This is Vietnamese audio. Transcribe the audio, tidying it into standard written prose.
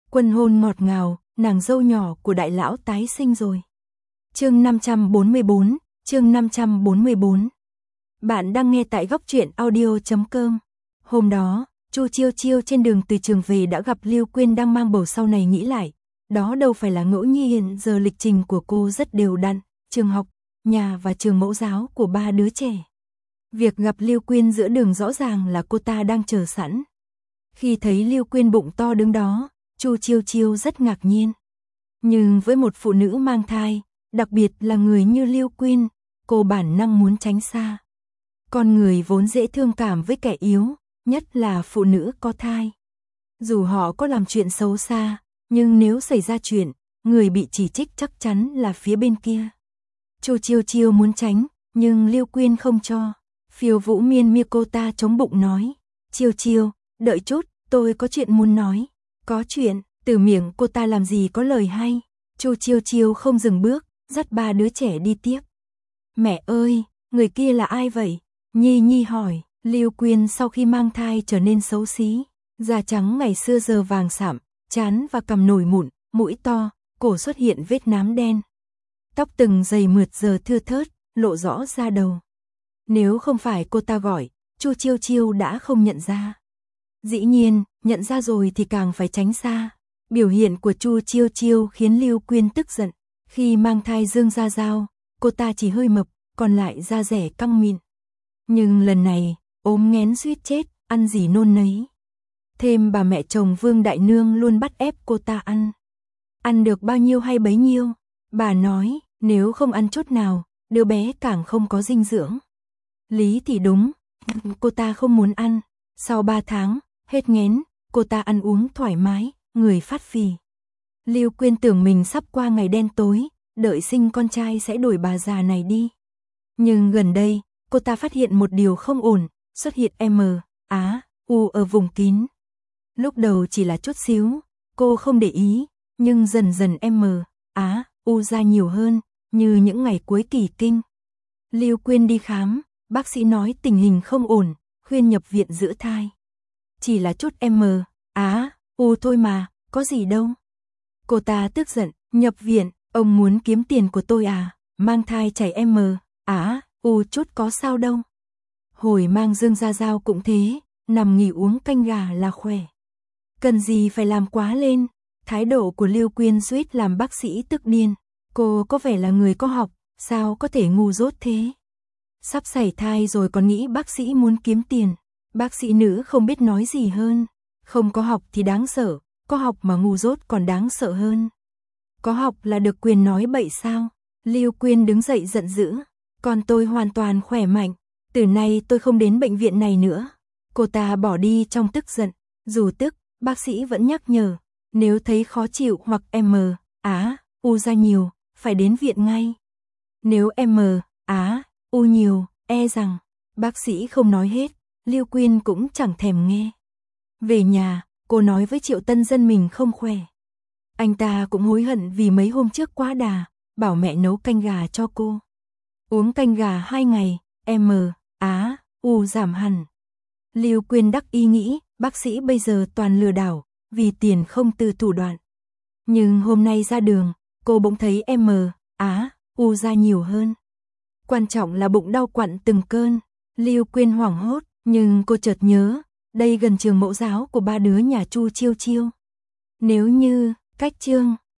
Quân hôn ngọt ngào, nàng dâu nhỏ của đại lão tái sinh rồi. Chương 544, chương 544. Bạn đang nghe tại góc truyện audio.com. Hôm đó, Chu Chiêu Chiêu trên đường từ trường về đã gặp Lưu Quyên đang mang bầu. Sau này nghĩ lại, đó đâu phải là ngẫu nhiên, giờ lịch trình của cô rất đều đặn, trường học, nhà và trường mẫu giáo của ba đứa trẻ. Việc gặp Lưu Quyên giữa đường rõ ràng là cô ta đang chờ sẵn. Khi thấy Lưu Quyên bụng to đứng đó, Chu Chiêu Chiêu rất ngạc nhiên. Nhưng với một phụ nữ mang thai, đặc biệt là người như Lưu Quyên, cô bản năng muốn tránh xa. Con người vốn dễ thương cảm với kẻ yếu, nhất là phụ nữ có thai. Dù họ có làm chuyện xấu xa, nhưng nếu xảy ra chuyện, người bị chỉ trích chắc chắn là phía bên kia. Chu Chiêu Chiêu muốn tránh, nhưng Lưu Quyên không cho. Phiêu Vũ Miên Miên cô ta chống bụng nói, Chiêu Chiêu, đợi chút, tôi có chuyện muốn nói. Có chuyện, từ miệng cô ta làm gì có lời hay. Chu Chiêu Chiêu không dừng bước, dắt ba đứa trẻ đi tiếp. Mẹ ơi, người kia là ai vậy? Nhi Nhi hỏi. Lưu Quyên sau khi mang thai trở nên xấu xí, da trắng ngày xưa giờ vàng sạm, trán và cằm nổi mụn, mũi to, cổ xuất hiện vết nám đen. Tóc từng dày mượt giờ thưa thớt, lộ rõ da đầu. Nếu không phải cô ta gọi, Chu Chiêu Chiêu đã không nhận ra. Dĩ nhiên, nhận ra rồi thì càng phải tránh xa. Biểu hiện của Chu Chiêu Chiêu khiến Lưu Quyên tức giận. Khi mang thai Dương Gia Giao, cô ta chỉ hơi mập, còn lại da rẻ căng mịn. Nhưng lần này, ốm nghén suýt chết, ăn gì nôn nấy. Thêm bà mẹ chồng Vương Đại Nương luôn bắt ép cô ta ăn. Ăn được bao nhiêu hay bấy nhiêu. Bà nói, nếu không ăn chút nào, đứa bé càng không có dinh dưỡng. Lý thì đúng, cô ta không muốn ăn. Sau 3 tháng, hết nghén, cô ta ăn uống thoải mái, người phát phì. Lưu Quyên tưởng mình sắp qua ngày đen tối, đợi sinh con trai sẽ đuổi bà già này đi. Nhưng gần đây, cô ta phát hiện một điều không ổn, xuất hiện M, Á, U ở vùng kín. Lúc đầu chỉ là chút xíu, cô không để ý, nhưng dần dần M, Á, U ra nhiều hơn, như những ngày cuối kỳ kinh. Lưu Quyên đi khám, bác sĩ nói tình hình không ổn, khuyên nhập viện giữ thai. Chỉ là chút M, Á, U thôi mà, có gì đâu. Cô ta tức giận, nhập viện, ông muốn kiếm tiền của tôi à, mang thai chảy M, Á, U chút có sao đâu. Hồi mang Dương Gia Giao cũng thế, nằm nghỉ uống canh gà là khỏe. Cần gì phải làm quá lên. Thái độ của Lưu Quyên suýt làm bác sĩ tức điên. Cô có vẻ là người có học, sao có thể ngu dốt thế. Sắp sảy thai rồi còn nghĩ bác sĩ muốn kiếm tiền. Bác sĩ nữ không biết nói gì hơn. Không có học thì đáng sợ, có học mà ngu dốt còn đáng sợ hơn. Có học là được quyền nói bậy sao? Lưu Quyên đứng dậy giận dữ. Còn tôi hoàn toàn khỏe mạnh, từ nay tôi không đến bệnh viện này nữa. Cô ta bỏ đi trong tức giận, dù tức, bác sĩ vẫn nhắc nhở, nếu thấy khó chịu hoặc M, Á, U ra nhiều, phải đến viện ngay. Nếu M, Á, U nhiều, e rằng, bác sĩ không nói hết, Lưu Quyên cũng chẳng thèm nghe. Về nhà, cô nói với Triệu Tân Dân mình không khỏe. Anh ta cũng hối hận vì mấy hôm trước quá đà, bảo mẹ nấu canh gà cho cô. Uống canh gà 2 ngày, M, Á, U giảm hẳn. Lưu Quyên đắc ý nghĩ, bác sĩ bây giờ toàn lừa đảo, vì tiền không từ thủ đoạn. Nhưng hôm nay ra đường, cô bỗng thấy M, Á, U ra nhiều hơn. Quan trọng là bụng đau quặn từng cơn. Lưu Quyên hoảng hốt, nhưng cô chợt nhớ, đây gần trường mẫu giáo của ba đứa nhà Chu Chiêu Chiêu. Nếu như, cách trường